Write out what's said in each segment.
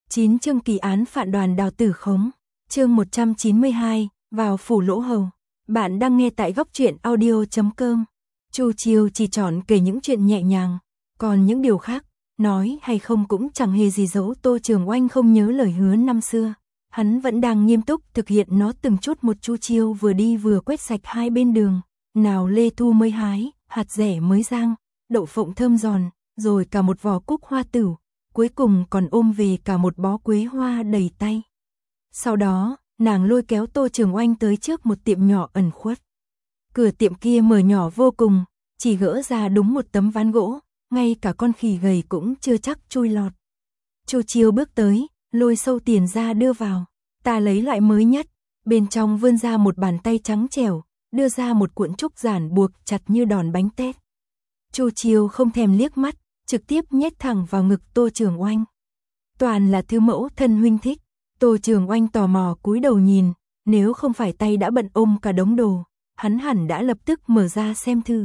9 chương kỳ án phản đoàn Đào Tử Khống. Chương 192, vào phủ Lỗ Hầu. Bạn đang nghe tại góc truyện audio.com. Chu Chiêu chỉ chọn kể những chuyện nhẹ nhàng, còn những điều khác, nói hay không cũng chẳng hề gì giấu Tô Trường Oanh không nhớ lời hứa năm xưa. Hắn vẫn đang nghiêm túc thực hiện nó từng chút một. Chu Chiêu vừa đi vừa quét sạch hai bên đường, nào lê thu mới hái, hạt dẻ mới rang, đậu phộng thơm giòn, rồi cả một vò cúc hoa tửu, cuối cùng còn ôm về cả một bó quế hoa đầy tay. Sau đó, nàng lôi kéo Tô Trường Oanh tới trước một tiệm nhỏ ẩn khuất. Cửa tiệm kia mở nhỏ vô cùng, chỉ gỡ ra đúng một tấm ván gỗ, ngay cả con khỉ gầy cũng chưa chắc chui lọt. Chu Chiêu bước tới, lôi sâu tiền ra đưa vào. Ta lấy loại mới nhất, bên trong vươn ra một bàn tay trắng trẻo, đưa ra một cuộn trúc giản buộc chặt như đòn bánh tét. Chu Chiêu không thèm liếc mắt, trực tiếp nhét thẳng vào ngực Tô Trường Oanh. Toàn là thứ mẫu thân huynh thích. Tô Trường Oanh tò mò cúi đầu nhìn, nếu không phải tay đã bận ôm cả đống đồ, hắn hẳn đã lập tức mở ra xem thử.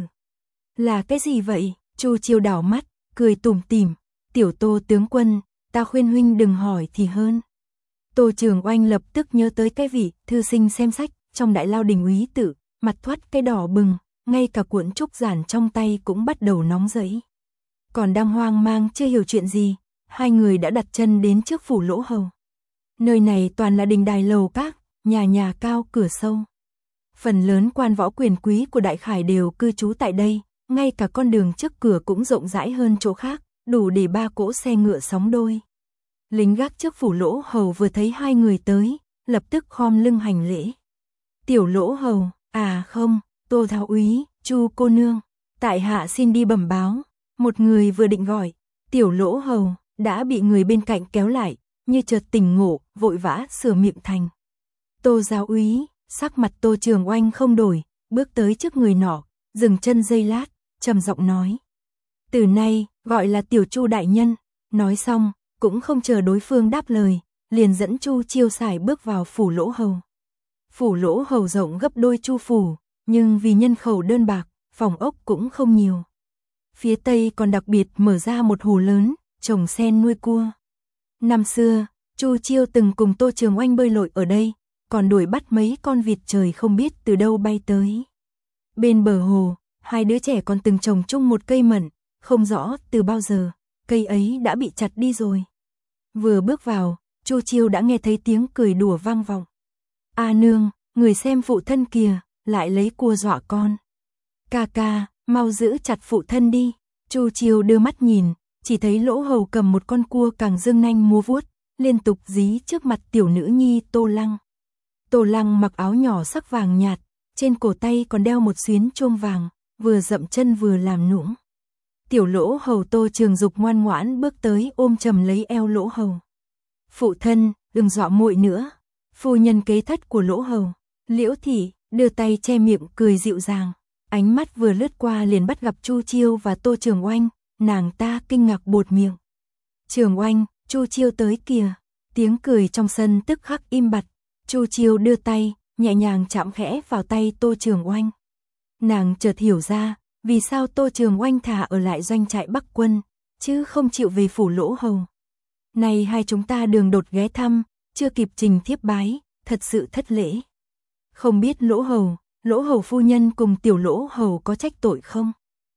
Là cái gì vậy? Chu Chiêu đảo mắt, cười tủm tỉm. Tiểu Tô tướng quân, ta khuyên huynh đừng hỏi thì hơn. Tô Trường Oanh lập tức nhớ tới cái vị thư sinh xem sách trong đại lao đình úy tự, mặt thoát cái đỏ bừng, ngay cả cuộn trúc giản trong tay cũng bắt đầu nóng rẫy. Còn đang hoang mang chưa hiểu chuyện gì, hai người đã đặt chân đến trước phủ Lỗ Hầu. Nơi này toàn là đình đài lầu các, nhà nhà cao cửa sâu. Phần lớn quan võ quyền quý của Đại Khải đều cư trú tại đây, ngay cả con đường trước cửa cũng rộng rãi hơn chỗ khác, đủ để 3 cỗ xe ngựa sóng đôi. Lính gác trước phủ Lỗ Hầu vừa thấy hai người tới, lập tức khom lưng hành lễ. Tiểu Lỗ Hầu, à không, Tô Tháo úy, Chu cô nương, tại hạ xin đi bẩm báo. Một người vừa định gọi Tiểu Lỗ Hầu, đã bị người bên cạnh kéo lại, như chợt tỉnh ngộ, vội vã sửa miệng thành Tô giáo úy. Sắc mặt Tô Trường Oanh không đổi, bước tới trước người nọ, dừng chân giây lát, trầm giọng nói: từ nay gọi là Tiểu Chu đại nhân. Nói xong, cũng không chờ đối phương đáp lời, liền dẫn Chu Chiêu sải bước vào phủ Lỗ Hầu. Phủ Lỗ Hầu rộng gấp đôi Chu phủ, nhưng vì nhân khẩu đơn bạc, phòng ốc cũng không nhiều. Phía tây còn đặc biệt mở ra một hồ lớn, trồng sen nuôi cua. Năm xưa, Chu Chiêu từng cùng Tô Trường Oanh bơi lội ở đây, còn đuổi bắt mấy con vịt trời không biết từ đâu bay tới. Bên bờ hồ, hai đứa trẻ còn từng trồng chung một cây mận, không rõ từ bao giờ, cây ấy đã bị chặt đi rồi. Vừa bước vào, Chu Chiêu đã nghe thấy tiếng cười đùa vang vọng. A nương, người xem phụ thân kìa, lại lấy cua dọa con. Ca ca, mau giữ chặt phụ thân đi. Chu Chiêu đưa mắt nhìn, chỉ thấy Lỗ Hầu cầm một con cua càng dương nanh múa vuốt, liên tục dí trước mặt tiểu nữ nhi Tô Lăng. Tô Lăng mặc áo nhỏ sắc vàng nhạt, trên cổ tay còn đeo một xuyến chuông vàng, vừa dậm chân vừa làm nũng. Tiểu Lỗ Hầu Tô Trường Dục ngoan ngoãn bước tới ôm chầm lấy eo Lỗ Hầu. Phụ thân, đừng dọa muội nữa. Phu nhân kế thất của Lỗ Hầu, Liễu thị, đưa tay che miệng cười dịu dàng. Ánh mắt vừa lướt qua liền bắt gặp Chu Chiêu và Tô Trường Oanh, nàng ta kinh ngạc buột miệng. Trường Oanh, Chu Chiêu tới kìa. Tiếng cười trong sân tức khắc im bặt. Chu Chiêu đưa tay, nhẹ nhàng chạm khẽ vào tay Tô Trường Oanh. Nàng chợt hiểu ra, vì sao Tô Trường Oanh thà ở lại doanh trại Bắc Quân, chứ không chịu về phủ Lỗ Hầu. Này hai chúng ta đường đột ghé thăm, chưa kịp trình thiếp bái, thật sự thất lễ. Không biết Lỗ Hầu phu nhân cùng Tiểu Lỗ Hầu có trách tội không?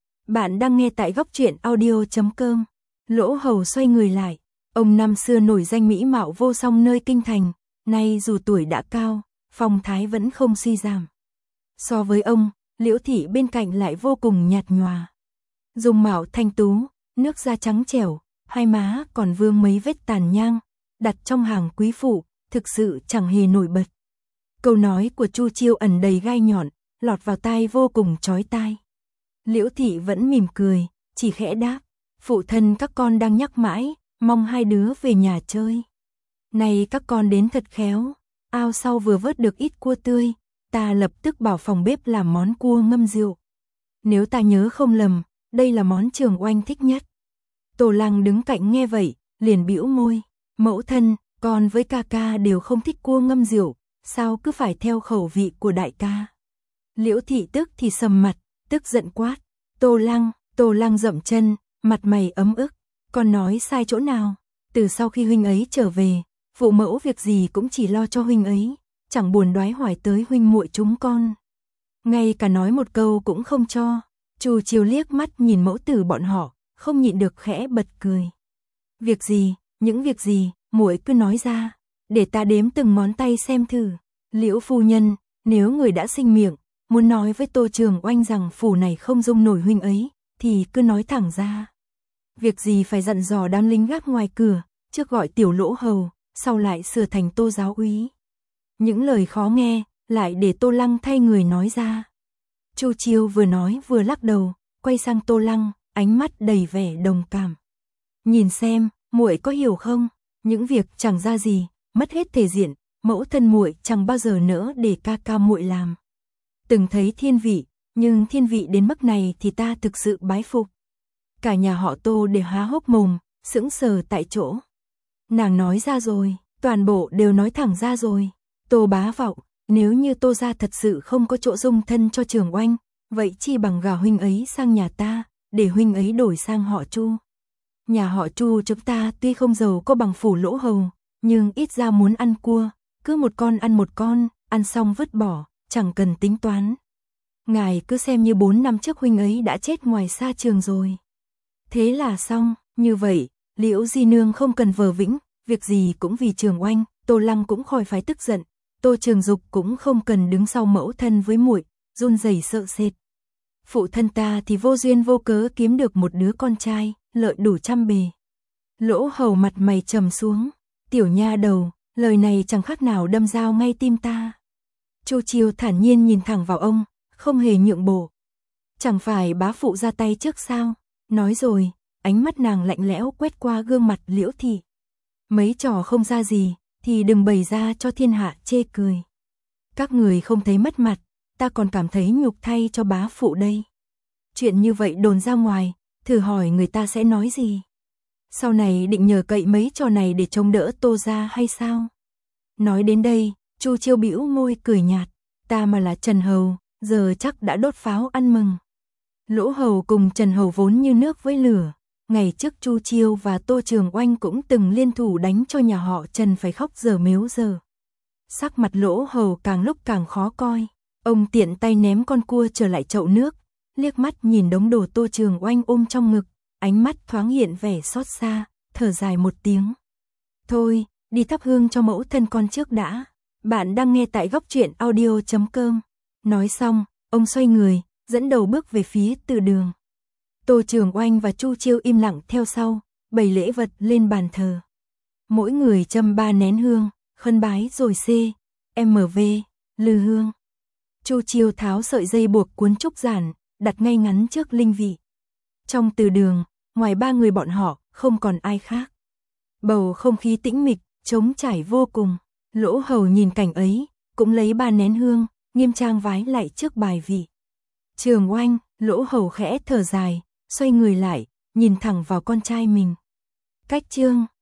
Bạn đang nghe tại góc truyện audio.com. Lỗ Hầu xoay người lại, ông năm xưa nổi danh mỹ mạo vô song nơi kinh thành, nay dù tuổi đã cao, phong thái vẫn không suy giảm. So với ông, Liễu thị bên cạnh lại vô cùng nhạt nhòa. Dung mạo thanh tú, nước da trắng trẻo, hai má còn vương mấy vết tàn nhang, đặt trong hàng quý phụ, thực sự chẳng hề nổi bật. Câu nói của Chu Chiêu ẩn đầy gai nhọn, lọt vào tai vô cùng chói tai. Liễu thị vẫn mỉm cười, chỉ khẽ đáp: phụ thân các con đang nhắc mãi, mong hai đứa về nhà chơi. Này các con đến thật khéo, ao sau vừa vớt được ít cua tươi, ta lập tức bảo phòng bếp làm món cua ngâm rượu. Nếu ta nhớ không lầm, đây là món Trường Oanh thích nhất. Tô Lăng đứng cạnh nghe vậy, liền bĩu môi: mẫu thân, con với ca ca đều không thích cua ngâm rượu, sao cứ phải theo khẩu vị của đại ca. Liễu thị tức thì sầm mặt, tức giận quát: Tô Lăng dậm chân, mặt mày ấm ức: con nói sai chỗ nào? Từ sau khi huynh ấy trở về, phụ mẫu việc gì cũng chỉ lo cho huynh ấy, chẳng buồn đoái hoài tới huynh muội chúng con. Ngay cả nói một câu cũng không cho. Chu Chiêu liếc mắt nhìn mẫu tử bọn họ, không nhịn được khẽ bật cười. Việc gì, những việc gì, muội cứ nói ra, để ta đếm từng ngón tay xem thử. Liễu phu nhân, nếu người đã sinh miệng, muốn nói với Tô Trường Oanh rằng phủ này không dung nổi huynh ấy, thì cứ nói thẳng ra. Việc gì phải dặn dò đám lính gác ngoài cửa, trước gọi tiểu Lỗ hầu, sau lại sửa thành Tô giáo úy. Những lời khó nghe, lại để Tô Lăng thay người nói ra. Chu Chiêu vừa nói vừa lắc đầu, quay sang Tô Lăng, ánh mắt đầy vẻ đồng cảm. Nhìn xem, muội có hiểu không, những việc chẳng ra gì, mất hết thể diện, mẫu thân muội chẳng bao giờ nỡ để ca ca muội làm. Từng thấy thiên vị, nhưng thiên vị đến mức này thì ta thực sự bái phục. Cả nhà họ Tô đều há hốc mồm, sững sờ tại chỗ. Nàng nói ra rồi, toàn bộ đều nói thẳng ra rồi. Tô bá vọng, nếu như Tô gia thật sự không có chỗ dung thân cho Trường Oanh, vậy chi bằng gả huynh ấy sang nhà ta, để huynh ấy đổi sang họ Chu. Nhà họ Chu chúng ta tuy không giàu có bằng phủ Lỗ hầu, nhưng ít ra muốn ăn cua, cứ một con, ăn xong vứt bỏ, chẳng cần tính toán. Ngài cứ xem như 4 năm trước huynh ấy đã chết ngoài xa trường rồi. Thế là xong, như vậy, Liễu di nương không cần vờ vĩnh, việc gì cũng vì Trường Oanh, Tô Lăng cũng khỏi phải tức giận, Tô Trường Dục cũng không cần đứng sau mẫu thân với muội, run rẩy sợ sệt. Phụ thân ta thì vô duyên vô cớ kiếm được một đứa con trai, lợi đủ trăm bề. Lỗ hầu mặt mày trầm xuống, tiểu nha đầu, lời này chẳng khác nào đâm dao ngay tim ta. Chu Chiêu thản nhiên nhìn thẳng vào ông, không hề nhượng bộ. Chẳng phải bá phụ ra tay trước sao? Nói rồi, ánh mắt nàng lạnh lẽo quét qua gương mặt Liễu thị. Mấy trò không ra gì, thì đừng bày ra cho thiên hạ chê cười. Các người không thấy mất mặt, ta còn cảm thấy nhục thay cho bá phụ đây. Chuyện như vậy đồn ra ngoài, thử hỏi người ta sẽ nói gì? Sau này định nhờ cậy mấy trò này để chống đỡ Tô gia hay sao? Nói đến đây, Chu Chiêu bĩu môi cười nhạt, ta mà là Trần hầu, giờ chắc đã đốt pháo ăn mừng. Lỗ hầu cùng Trần hầu vốn như nước với lửa, ngày trước Chu Chiêu và Tô Trường Oanh cũng từng liên thủ đánh cho nhà họ Trần phải khóc dở mếu dở. Sắc mặt Lỗ hầu càng lúc càng khó coi, ông tiện tay ném con cua trở lại chậu nước, liếc mắt nhìn đống đồ Tô Trường Oanh ôm trong ngực, ánh mắt thoáng hiện vẻ xót xa, thở dài một tiếng. Thôi, đi thắp hương cho mẫu thân con trước đã. Bạn đang nghe tại góc truyện audio.com. Nói xong, ông xoay người, dẫn đầu bước về phía từ đường. Tô Trường Oanh và Chu Chiêu im lặng theo sau, bày lễ vật lên bàn thờ. Mỗi người châm 3 nén hương, khấn bái rồi CMV, lư hương. Chu Chiêu tháo sợi dây buộc cuốn trúc giản, đặt ngay ngắn trước linh vị. Trong từ đường, ngoài 3 người bọn họ, không còn ai khác. Bầu không khí tĩnh mịch, trống trải vô cùng. Lỗ hầu nhìn cảnh ấy, cũng lấy 3 nén hương, nghiêm trang vái lại trước bài vị. Trường Oanh, Lỗ hầu khẽ thở dài, xoay người lại, nhìn thẳng vào con trai mình. Cách chương